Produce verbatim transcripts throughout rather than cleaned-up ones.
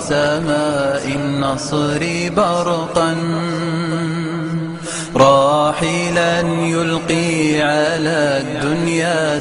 سماء النصر برقا راحلا يلقي على الدنيا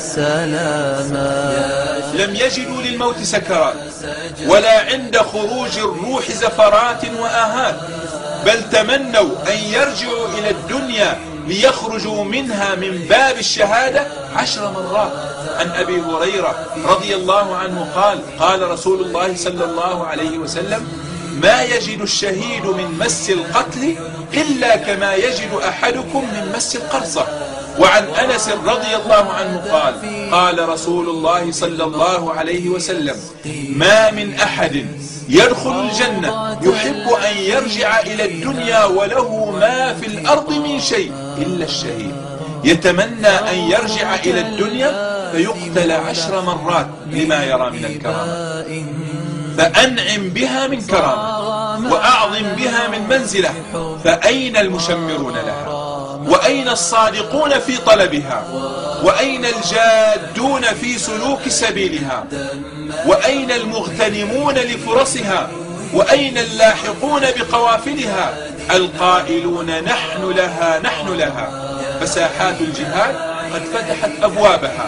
سلاما. لم يجدوا للموت سكرات ولا عند خروج الروح زفرات وآهات، بل تمنوا أن يرجعوا إلى الدنيا ليخرجوا منها من باب الشهادة عشر مرات. عن أبي هريرة رضي الله عنه قال قال رسول الله صلى الله عليه وسلم: ما يجد الشهيد من مس القتل إلا كما يجد أحدكم من مس القرصة. وعن أنس رضي الله عنه قال قال رسول الله صلى الله عليه وسلم: ما من أحد يدخل الجنة يحب أن يرجع إلى الدنيا وله ما في الأرض من شيء إلا الشهيد، يتمنى أن يرجع إلى الدنيا فيقتل عشر مرات لما يرى من الكرامة. فأنعم بها من كرامة وأعظم بها من منزلة، فأين المشمرون لها؟ وأين الصادقون في طلبها؟ وأين الجادون في سلوك سبيلها؟ وأين المغتنمون لفرصها؟ وأين اللاحقون بقوافلها القائلون نحن لها نحن لها؟ فساحات الجهاد قد فتحت أبوابها،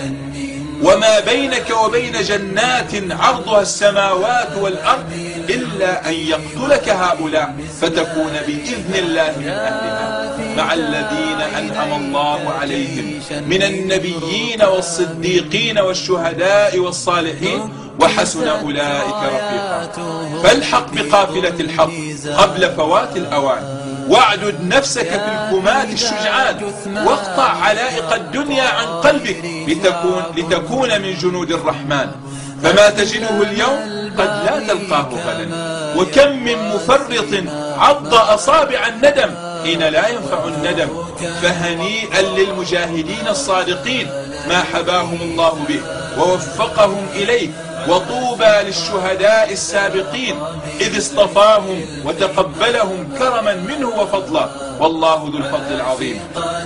وما بينك وبين جنات عرضها السماوات والأرض إلا أن يقتلك هؤلاء فتكون بإذن الله من أهلها مع الذين أنعم الله عليهم من النبيين والصديقين والشهداء والصالحين وحسن أولئك رفيقا. فالحق بقافلة الحق قبل فوات الأوان، واعدد نفسك في الكمات الشجعان، واقطع علائق الدنيا عن قلبك لتكون, لتكون من جنود الرحمن. فما تجده اليوم قد لا تلقاه غدا، وكم من مفرط عض أصابع الندم حين لا ينفع الندم. فهنيئا للمجاهدين الصادقين ما حباهم الله به ووفقهم إليه، وطوبى للشهداء السابقين إذ اصطفاهم وتقبلهم كرما منه وفضلا، والله ذو الفضل العظيم.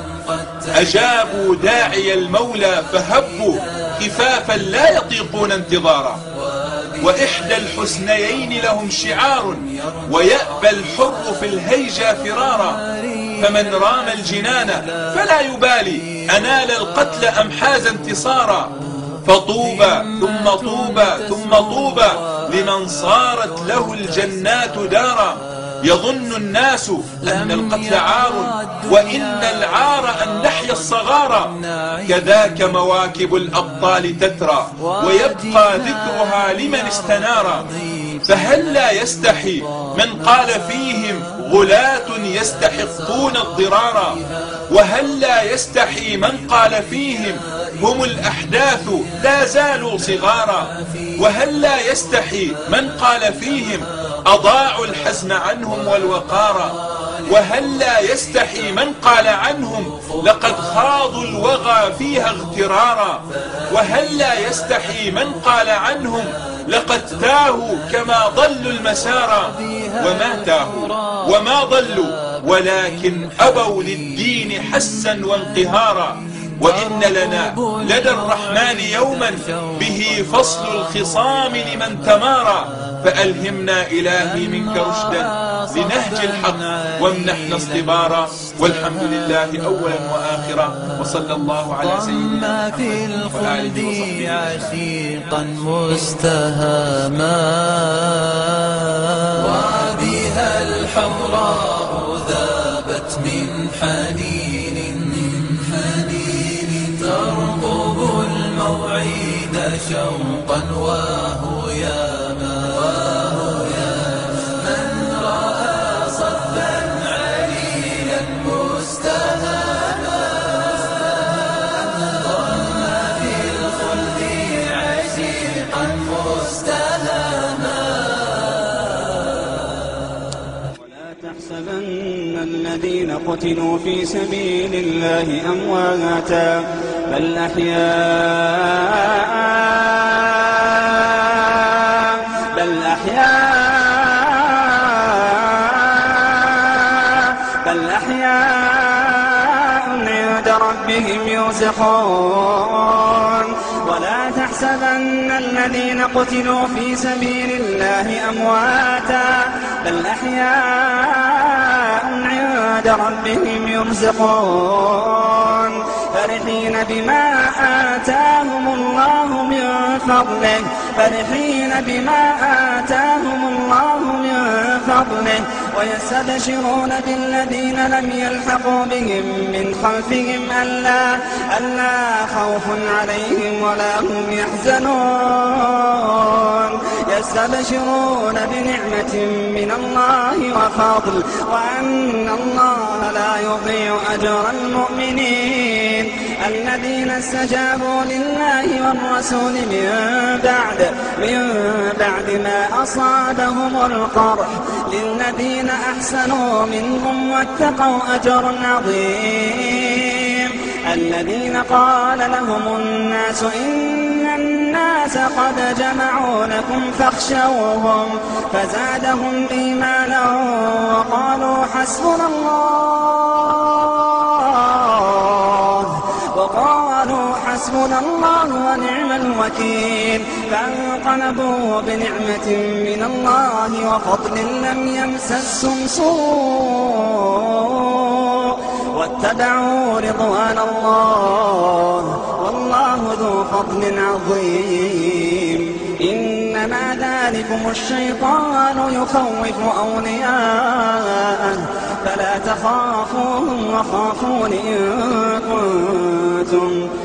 أجابوا داعي المولى فهبوا خفافا لا يطيقون انتظارا، وإحدى الحسنيين لهم شعار ويأبى الحر في الهيجا فرارا. فمن رام الجنان فلا يبالي أنال القتل أم حاز انتصارا. فطوبى ثم طوبى ثم طوبى لمن صارت له الجنات دارا. يظن الناس أن القتل عار وإن العار أن نحيا الصغارى. كذاك مواكب الأبطال تترى ويبقى ذكرها لمن استنارا. فهل لا يستحي من قال فيهم غلاة يستحقون الضرارا؟ وهل لا يستحي من قال فيهم هم الأحداث لا زالوا صغارا؟ وهل لا يستحي من قال فيهم أضاعوا الحزم عنهم والوقارا؟ وهل لا يستحي من قال عنهم لقد خاضوا الوغى فيها اغترارا؟ وهل لا يستحي من قال عنهم لقد تاهوا كما ضلوا المسارا؟ وما تاهوا وما ضلوا ولكن أبوا للدين حسا وانقهارا. وإن لنا لدى الرحمن يوما به فصل الخصام لمن تمارى. فألهمنا إلهي منك رشدا لنهج الحق وامنحنا اصطبارا. والحمد لله أولا وآخرا، وصلى الله على سيدنا في الخلد عشيقا مستهاما، وبها الحمراء ذابت من حنين ترقب الموعد شوقا وهياما. من رأى صفا عليلا مستهاما ضم في الخلد عشيقا مستهاما. ولا تحسبن الذين قتلوا في سبيل الله أمواتا بل أحياء بل أحياء بل أحياء عند ربهم يرزقون ولا تحسبن الذين قتلوا في سبيل الله أمواتا بل أحياء عند ربهم يرزقون فرحين بما آتاهم الله من فضله فرحين بما آتاهم الله من فضله ويستبشرون بالذين لم يلحقوا بهم من خلفهم ألا, ألا خوف عليهم ولا هم يحزنون يستبشرون بنعمة من الله وفضل وأن الله لا يضيع أجر المؤمنين الذين استجابوا لله والرسول من بعد من بعد ما أصابهم القرح للذين أحسنوا منهم واتقوا أجر عظيم الذين قال لهم الناس إن الناس قد جمعوا لكم فاخشوهم فزادهم إيمانا وقالوا حسبنا الله وقالوا حسبنا الله ونعم الوكيل فانقلبوا بنعمة من الله وفضل لم يمسسهم سوء واتبعوا رضوان الله والله ذو فضل عظيم إنما ذلكم الشيطان يخوف أولياءه فلا تخافوهم وخافون إن كنتم